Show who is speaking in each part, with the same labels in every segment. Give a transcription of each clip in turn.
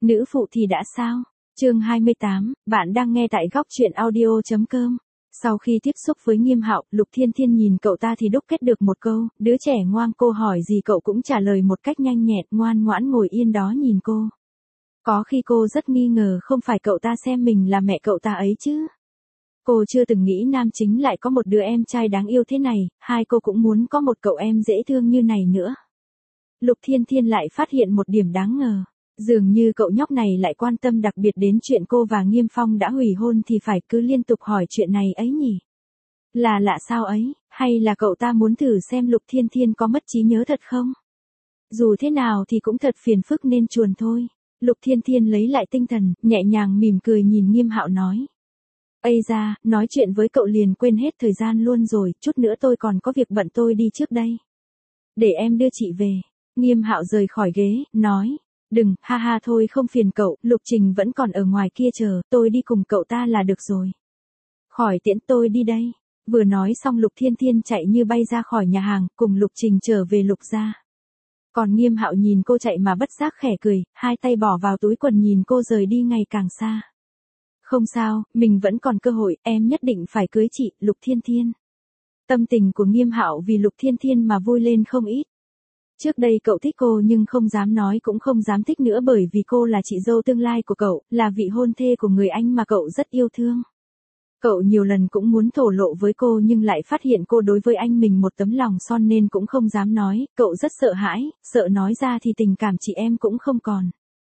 Speaker 1: Nữ phụ thì đã sao? Chương 28, bạn đang nghe tại góc truyện audio.com. Sau khi tiếp xúc với Nghiêm Hạo, Lục Thiên Thiên nhìn cậu ta thì đúc kết được một câu, đứa trẻ ngoan, cô hỏi gì cậu cũng trả lời một cách nhanh nhẹn, ngoan ngoãn ngồi yên đó nhìn cô. Có khi cô rất nghi ngờ không phải cậu ta xem mình là mẹ cậu ta ấy chứ. Cô chưa từng nghĩ nam chính lại có một đứa em trai đáng yêu thế này, hai cô cũng muốn có một cậu em dễ thương như này nữa. Lục Thiên Thiên lại phát hiện một điểm đáng ngờ. Dường như cậu nhóc này lại quan tâm đặc biệt đến chuyện cô và Nghiêm Phong đã hủy hôn thì phải cứ liên tục hỏi chuyện này ấy nhỉ. Là lạ sao ấy, hay là cậu ta muốn thử xem Lục Thiên Thiên có mất trí nhớ thật không? Dù thế nào thì cũng thật phiền phức nên chuồn thôi. Lục Thiên Thiên lấy lại tinh thần, nhẹ nhàng mỉm cười nhìn Nghiêm Hạo nói. Ây da, nói chuyện với cậu liền quên hết thời gian luôn rồi, chút nữa tôi còn có việc bận tôi đi trước đây. Để em đưa chị về. Nghiêm Hạo rời khỏi ghế, nói. Đừng, ha ha thôi không phiền cậu, Lục Trình vẫn còn ở ngoài kia chờ, tôi đi cùng cậu ta là được rồi. Khỏi tiễn tôi đi đây. Vừa nói xong Lục Thiên Thiên chạy như bay ra khỏi nhà hàng, cùng Lục Trình trở về Lục gia. Còn Nghiêm Hạo nhìn cô chạy mà bất giác khẽ cười, hai tay bỏ vào túi quần nhìn cô rời đi ngày càng xa. Không sao, mình vẫn còn cơ hội, em nhất định phải cưới chị, Lục Thiên Thiên. Tâm tình của Nghiêm Hạo vì Lục Thiên Thiên mà vui lên không ít. Trước đây cậu thích cô nhưng không dám nói cũng không dám thích nữa bởi vì cô là chị dâu tương lai của cậu, là vị hôn thê của người anh mà cậu rất yêu thương. Cậu nhiều lần cũng muốn thổ lộ với cô nhưng lại phát hiện cô đối với anh mình một tấm lòng son nên cũng không dám nói, cậu rất sợ hãi, sợ nói ra thì tình cảm chị em cũng không còn.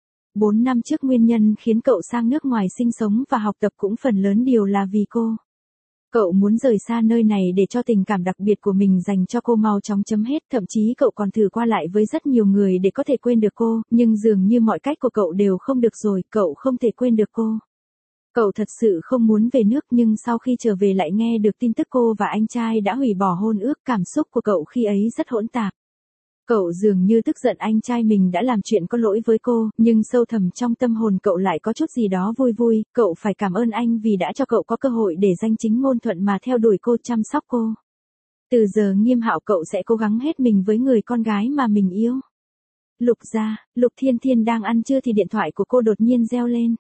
Speaker 1: 4 năm trước nguyên nhân khiến cậu sang nước ngoài sinh sống và học tập cũng phần lớn điều là vì cô. Cậu muốn rời xa nơi này để cho tình cảm đặc biệt của mình dành cho cô mau chóng chấm hết, thậm chí cậu còn thử qua lại với rất nhiều người để có thể quên được cô, nhưng dường như mọi cách của cậu đều không được rồi, cậu không thể quên được cô. Cậu thật sự không muốn về nước nhưng sau khi trở về lại nghe được tin tức cô và anh trai đã hủy bỏ hôn ước, cảm xúc của cậu khi ấy rất hỗn tạp. Cậu dường như tức giận anh trai mình đã làm chuyện có lỗi với cô, nhưng sâu thẳm trong tâm hồn cậu lại có chút gì đó vui vui, cậu phải cảm ơn anh vì đã cho cậu có cơ hội để danh chính ngôn thuận mà theo đuổi cô, chăm sóc cô. Từ giờ Nghiêm Hạo cậu sẽ cố gắng hết mình với người con gái mà mình yêu. Lục gia, Lục Thiên Thiên đang ăn trưa thì điện thoại của cô đột nhiên reo lên.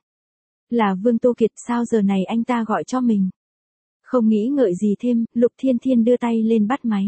Speaker 1: Là Vương Tô Kiệt, sao giờ này anh ta gọi cho mình? Không nghĩ ngợi gì thêm, Lục Thiên Thiên đưa tay lên bắt máy.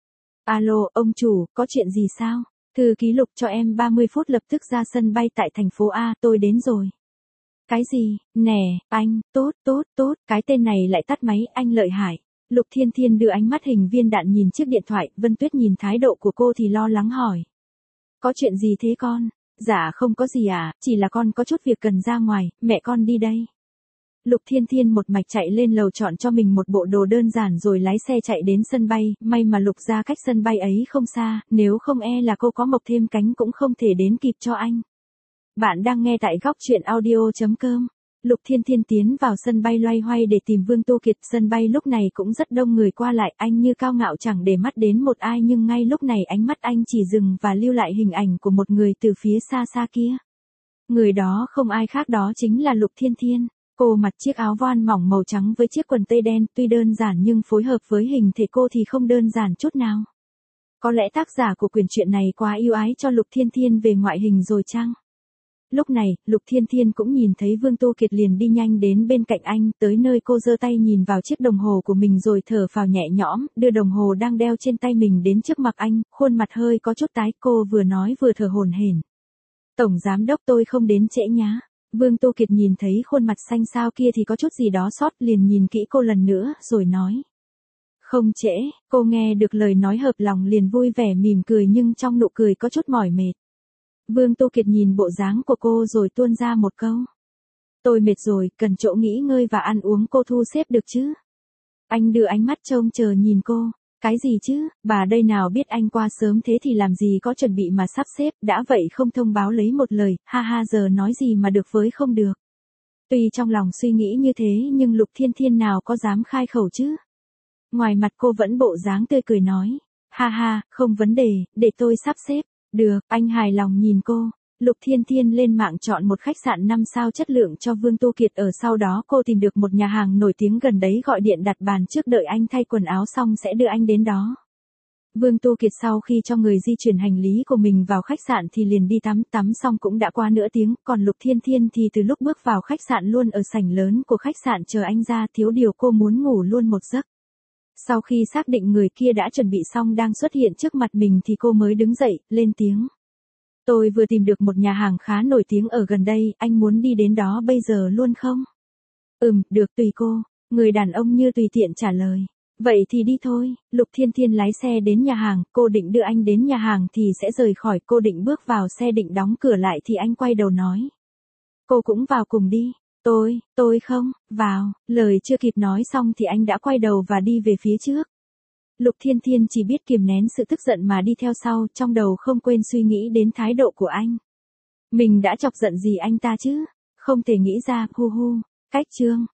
Speaker 1: Alo, ông chủ, có chuyện gì sao? Thư ký Lục cho em 30 phút lập tức ra sân bay tại thành phố A, tôi đến rồi. Cái gì? Nè, anh, tốt, cái tên này lại tắt máy, anh lợi hại. Lục Thiên Thiên đưa ánh mắt hình viên đạn nhìn chiếc điện thoại, Vân Tuyết nhìn thái độ của cô thì lo lắng hỏi. Có chuyện gì thế con? Dạ không có gì à, chỉ là con có chút việc cần ra ngoài, mẹ con đi đây. Lục Thiên Thiên một mạch chạy lên lầu chọn cho mình một bộ đồ đơn giản rồi lái xe chạy đến sân bay, may mà Lục gia cách sân bay ấy không xa, nếu không e là cô có mọc thêm cánh cũng không thể đến kịp cho anh. Bạn đang nghe tại góc truyện audio.com. Lục Thiên Thiên tiến vào sân bay loay hoay để tìm Vương Tô Kiệt, sân bay lúc này cũng rất đông người qua lại, anh như cao ngạo chẳng để mắt đến một ai nhưng ngay lúc này ánh mắt anh chỉ dừng và lưu lại hình ảnh của một người từ phía xa xa kia. Người đó không ai khác đó chính là Lục Thiên Thiên. Cô mặc chiếc áo voan mỏng màu trắng với chiếc quần tây đen, tuy đơn giản nhưng phối hợp với hình thể cô thì không đơn giản chút nào. Có lẽ tác giả của quyển truyện này quá yêu ái cho Lục Thiên Thiên về ngoại hình rồi chăng? Lúc này, Lục Thiên Thiên cũng nhìn thấy Vương Tô Kiệt liền đi nhanh đến bên cạnh anh, tới nơi cô giơ tay nhìn vào chiếc đồng hồ của mình rồi thở phào nhẹ nhõm, đưa đồng hồ đang đeo trên tay mình đến trước mặt anh, khuôn mặt hơi có chút tái, cô vừa nói vừa thở hổn hển. Tổng giám đốc tôi không đến trễ nhá. Vương Tô Kiệt nhìn thấy khuôn mặt xanh xao kia thì có chút gì đó sót, liền nhìn kỹ cô lần nữa, rồi nói. Không trễ, cô nghe được lời nói hợp lòng liền vui vẻ mỉm cười nhưng trong nụ cười có chút mỏi mệt. Vương Tô Kiệt nhìn bộ dáng của cô rồi tuôn ra một câu. Tôi mệt rồi, cần chỗ nghỉ ngơi và ăn uống, cô thu xếp được chứ? Anh đưa ánh mắt trông chờ nhìn cô. Cái gì chứ, bà đây nào biết anh qua sớm thế thì làm gì có chuẩn bị mà sắp xếp, đã vậy không thông báo lấy một lời, ha ha giờ nói gì mà được với không được. Tuy trong lòng suy nghĩ như thế nhưng Lục Thiên Thiên nào có dám khai khẩu chứ. Ngoài mặt cô vẫn bộ dáng tươi cười nói, ha ha, không vấn đề, để tôi sắp xếp. Được, anh hài lòng nhìn cô. Lục Thiên Thiên lên mạng chọn một khách sạn 5 sao chất lượng cho Vương Tô Kiệt ở, sau đó cô tìm được một nhà hàng nổi tiếng gần đấy, gọi điện đặt bàn trước, đợi anh thay quần áo xong sẽ đưa anh đến đó. Vương Tu Kiệt sau khi cho người di chuyển hành lý của mình vào khách sạn thì liền đi tắm xong cũng đã qua nửa tiếng, còn Lục Thiên Thiên thì từ lúc bước vào khách sạn luôn ở sảnh lớn của khách sạn chờ anh ra, thiếu điều cô muốn ngủ luôn một giấc. Sau khi xác định người kia đã chuẩn bị xong đang xuất hiện trước mặt mình thì cô mới đứng dậy, lên tiếng. Tôi vừa tìm được một nhà hàng khá nổi tiếng ở gần đây, anh muốn đi đến đó bây giờ luôn không? Được tùy cô, người đàn ông như tùy tiện trả lời. Vậy thì đi thôi, Lục Thiên Thiên lái xe đến nhà hàng, cô định đưa anh đến nhà hàng thì sẽ rời khỏi, cô định bước vào xe định đóng cửa lại thì anh quay đầu nói. Cô cũng vào cùng đi. Tôi không, vào, lời chưa kịp nói xong thì anh đã quay đầu và đi về phía trước. Lục Thiên Thiên chỉ biết kiềm nén sự tức giận mà đi theo sau, trong đầu không quên suy nghĩ đến thái độ của anh. Mình đã chọc giận gì anh ta chứ? Không thể nghĩ ra, hu hu. Cách chương